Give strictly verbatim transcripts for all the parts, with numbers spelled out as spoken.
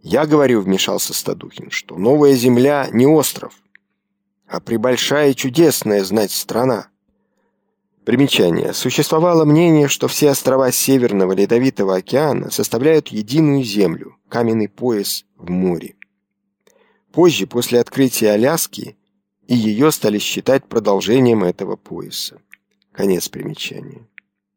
Я говорю, вмешался Стадухин, что новая земля не остров, а пребольшая и чудесная, знать, страна. Примечание. Существовало мнение, что все острова Северного Ледовитого океана составляют единую землю, каменный пояс в море. Позже, после открытия Аляски, и ее стали считать продолжением этого пояса. Конец примечания.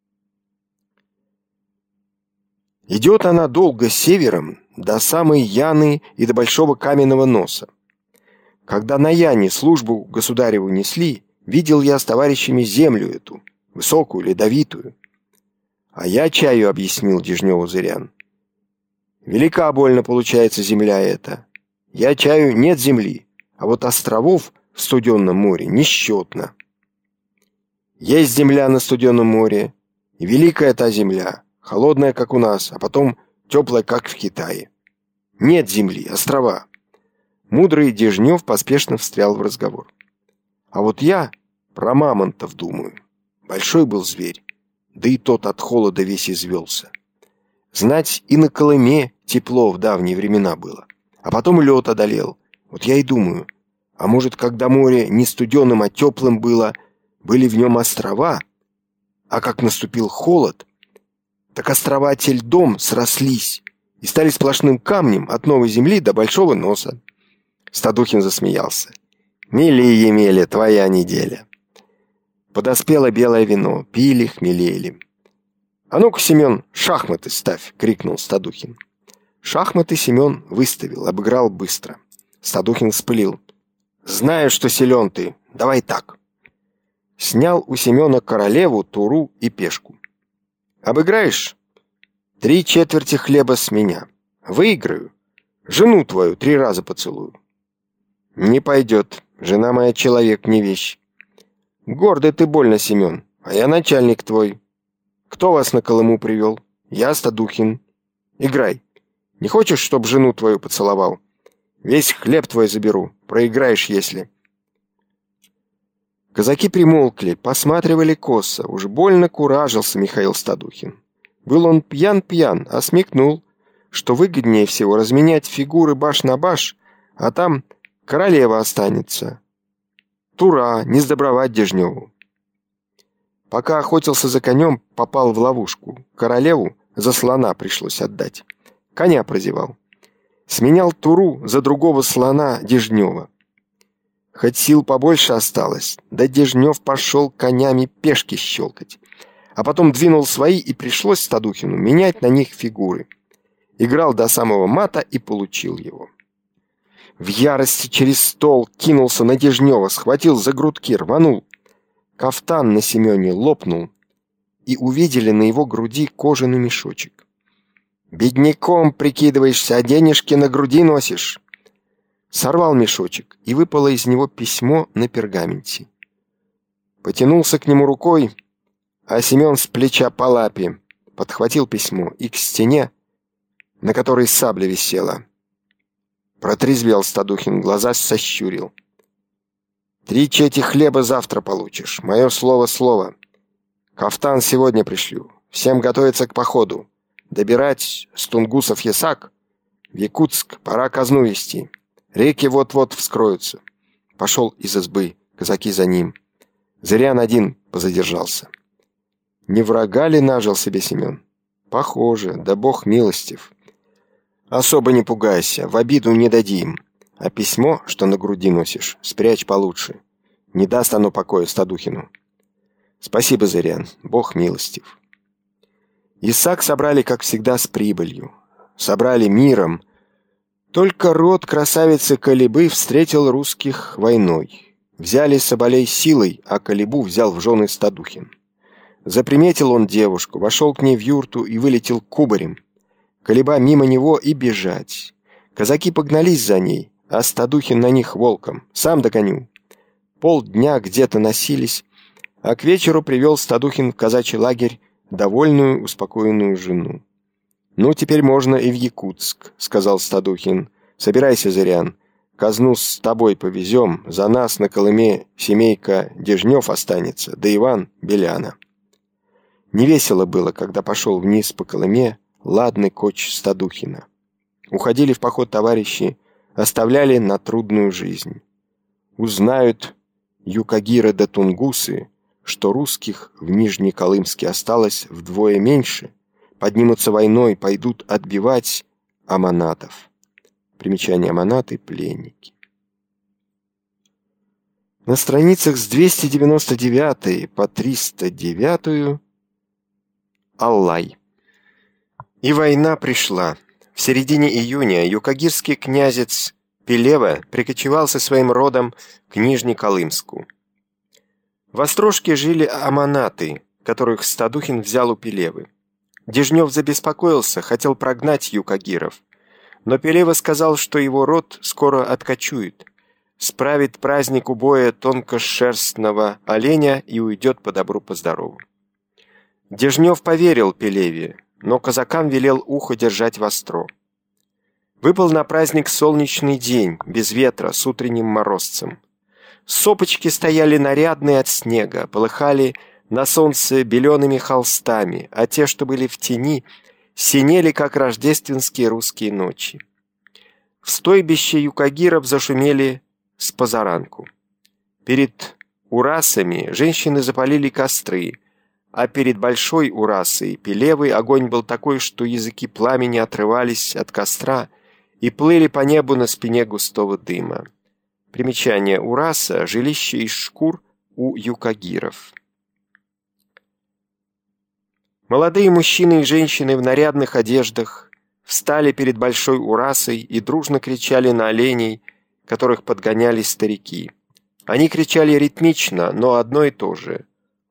Идет она долго севером, до самой Яны и до Большого Каменного Носа. Когда на Яне службу государеву несли, видел я с товарищами землю эту, высокую, ледовитую. А я чаю объяснил Дежневу Зырян. Велика больно получается земля эта. Я чаю нет земли, а вот островов в студенном море несчетно. Есть земля на студенном море, и великая та земля, холодная, как у нас, а потом теплая, как в Китае. Нет земли, острова. Мудрый Дежнев поспешно встрял в разговор. А вот я про мамонтов думаю. Большой был зверь, да и тот от холода весь извелся. Знать, и на Колыме тепло в давние времена было, а потом лед одолел. Вот я и думаю, а может, когда море не студеным, а теплым было, были в нем острова, а как наступил холод, так острова те льдом срослись и стали сплошным камнем от новой земли до Большого Носа. Стадухин засмеялся. Мели, Емеля, твоя неделя. Подоспело белое вино, пили, хмелели. «А ну-ка, Семен, шахматы ставь!» — крикнул Стадухин. Шахматы Семен выставил, обыграл быстро. Стадухин вспылил. «Знаю, что силен ты, давай так». Снял у Семена королеву, туру и пешку. «Обыграешь? Три четверти хлеба с меня. Выиграю. Жену твою три раза поцелую». «Не пойдет. Жена моя человек, не вещь». «Гордый ты больно, Семен, а я начальник твой. Кто вас на Колыму привел? Я Стадухин. Играй. Не хочешь, чтоб жену твою поцеловал? Весь хлеб твой заберу. Проиграешь, если». Казаки примолкли, посматривали косо. Уж больно куражился Михаил Стадухин. Был он пьян-пьян, а смекнул, что выгоднее всего разменять фигуры баш на баш, а там королева останется. Тура, не сдобровать Дежневу. Пока охотился за конем, попал в ловушку. Королеву за слона пришлось отдать. Коня прозевал. Сменял туру за другого слона Дежнева. Хоть сил побольше осталось, да Дежнев пошел конями пешки щелкать. А потом двинул свои, и пришлось Стадухину менять на них фигуры. Играл до самого мата и получил его. В ярости через стол кинулся на Дежнева, схватил за грудки, рванул. Кафтан на Семене лопнул, и увидели на его груди кожаный мешочек. «Бедняком прикидываешься, а денежки на груди носишь». Сорвал мешочек, и выпало из него письмо на пергаменте. Потянулся к нему рукой, а Семен с плеча по лапе подхватил письмо и к стене, на которой сабля висела. Протрезвел Стадухин, глаза сощурил. «Три чети хлеба завтра получишь, мое слово-слово. Кафтан сегодня пришлю, всем готовиться к походу. Добирать с Тунгусов ясак, в Якутск пора казну вести. Реки вот-вот вскроются». Пошел из избы, казаки за ним. Зырян один позадержался. Не врага ли нажил себе Семен? Похоже, да бог милостив. Особо не пугайся, в обиду не дадим. А письмо, что на груди носишь, спрячь получше. Не даст оно покоя Стадухину. Спасибо, Зырян, бог милостив. Исаак собрали, как всегда, с прибылью. Собрали миром. Только род красавицы Колебы встретил русских войной. Взяли соболей силой, а Колебу взял в жены Стадухин. Заприметил он девушку, вошел к ней в юрту и вылетел кубарем. Колеба мимо него и бежать. Казаки погнались за ней, а Стадухин на них волком, сам догоню. Полдня где-то носились, а к вечеру привел Стадухин в казачий лагерь довольную, успокоенную жену. «Ну, теперь можно и в Якутск», — сказал Стадухин. «Собирайся, Зырян, казну с тобой повезем, за нас на Колыме семейка Дежнев останется, да Иван Беляна». Невесело было, когда пошел вниз по Колыме ладный коч Стадухина. Уходили в поход товарищи, оставляли на трудную жизнь. Узнают юкагиры да тунгусы, что русских в Нижнеколымске осталось вдвое меньше, поднимутся войной, пойдут отбивать аманатов. Примечание: аманаты — пленники. На страницах с двести девяносто девятой по триста девятую Аллай. И война пришла. В середине июня юкагирский князец Пелева прикочевал со своим родом к Нижнеколымску. В Острожке жили аманаты, которых Стадухин взял у Пелевы. Дежнев забеспокоился, хотел прогнать юкагиров, но Пелева сказал, что его род скоро откочует, справит праздник убоя тонкошерстного оленя и уйдет по добру по здорову. Дежнев поверил Пелеве, но казакам велел ухо держать востро. Выпал на праздник солнечный день, без ветра, с утренним морозцем. Сопочки стояли нарядные от снега, полыхали на солнце белеными холстами, а те, что были в тени, синели, как рождественские русские ночи. В стойбище юкагиров зашумели с позаранку. Перед урасами женщины запалили костры, а перед большой урасой Пелевы огонь был такой, что языки пламени отрывались от костра и плыли по небу на спине густого дыма. Примечание: ураса — жилище из шкур у юкагиров. Молодые мужчины и женщины в нарядных одеждах встали перед большой урасой и дружно кричали на оленей, которых подгоняли старики. Они кричали ритмично, но одно и то же: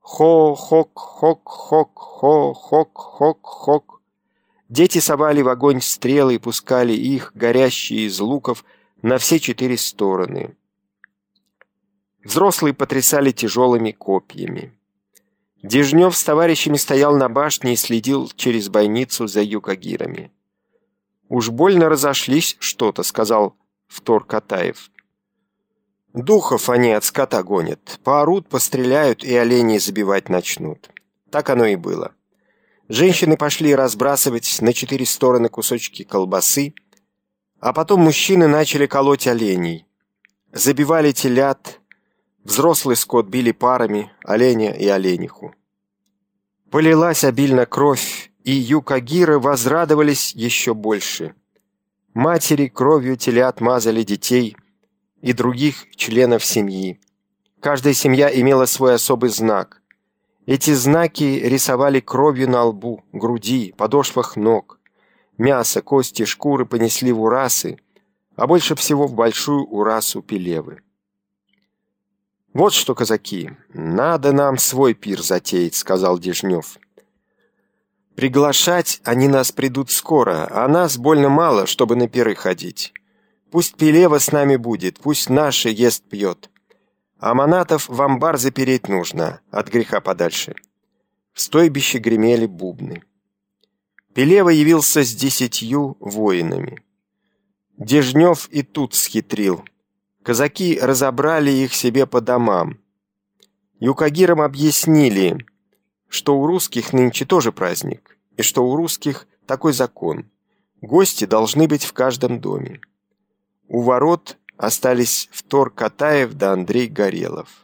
«Хо-хок-хок-хок-хо-хок-хок-хок». Дети совали в огонь стрелы и пускали их, горящие из луков, на все четыре стороны. Взрослые потрясали тяжелыми копьями. Дежнев с товарищами стоял на башне и следил через бойницу за юкагирами. «Уж больно разошлись что-то», — сказал Втор Катаев. «Духов они от скота гонят. Поорут, постреляют и оленей забивать начнут». Так оно и было. Женщины пошли разбрасывать на четыре стороны кусочки колбасы, а потом мужчины начали колоть оленей. Забивали телят, взрослый скот били парами, оленя и олениху. Полилась обильно кровь, и юкагиры возрадовались еще больше. Матери кровью телят мазали детей и других членов семьи. Каждая семья имела свой особый знак. Эти знаки рисовали кровью на лбу, груди, подошвах ног. Мясо, кости, шкуры понесли в урасы, а больше всего в большую урасу Пелевы. «Вот что, казаки, надо нам свой пир затеять», — сказал Дежнев. «Приглашать они нас придут скоро, а нас больно мало, чтобы на пиры ходить. Пусть Пелева с нами будет, пусть наши ест-пьет. А манатов в амбар запереть нужно, от греха подальше». В стойбище гремели бубны. Пелева явился с десятью воинами. Дежнев и тут схитрил. Казаки разобрали их себе по домам. Юкагирам объяснили, что у русских нынче тоже праздник, и что у русских такой закон: гости должны быть в каждом доме. У ворот остались Втор Катаев да Андрей Горелов.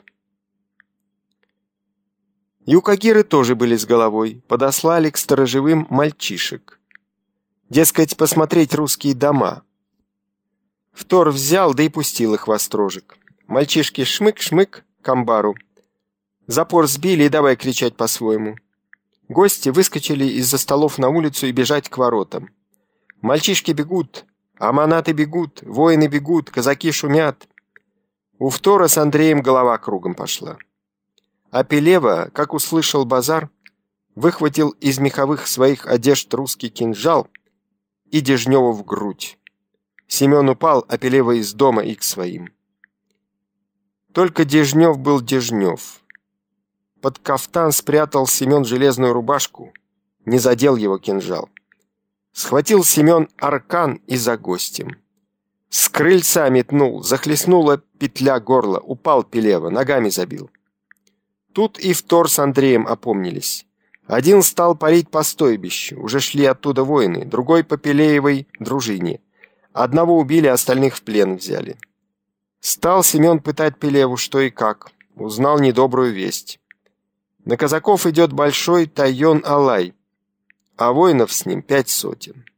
Юкагиры тоже были с головой, подослали к сторожевым мальчишек. Дескать, посмотреть русские дома. Втор взял, да и пустил их в острожек. Мальчишки шмык-шмык к амбару. Запор сбили и давай кричать по-своему. Гости выскочили из-за столов на улицу и бежать к воротам. Мальчишки бегут, аманаты бегут, воины бегут, казаки шумят. У Втора с Андреем голова кругом пошла. А Пелева, как услышал базар, выхватил из меховых своих одежд русский кинжал и Дежневу в грудь. Семен упал, а Пелева из дома и к своим. Только Дежнев был Дежнев. Под кафтан спрятал Семен железную рубашку, не задел его кинжал. Схватил Семен аркан и за гостем. С крыльца метнул, захлестнула петля горла, упал Пелева, ногами забил. Тут и Втор с Андреем опомнились. Один стал палить по стойбищу, уже шли оттуда воины, другой по Пелеевой дружине. Одного убили, остальных в плен взяли. Стал Семен пытать Пелеву, что и как. Узнал недобрую весть. На казаков идет большой Тайон Алай, а воинов с ним пять сотен.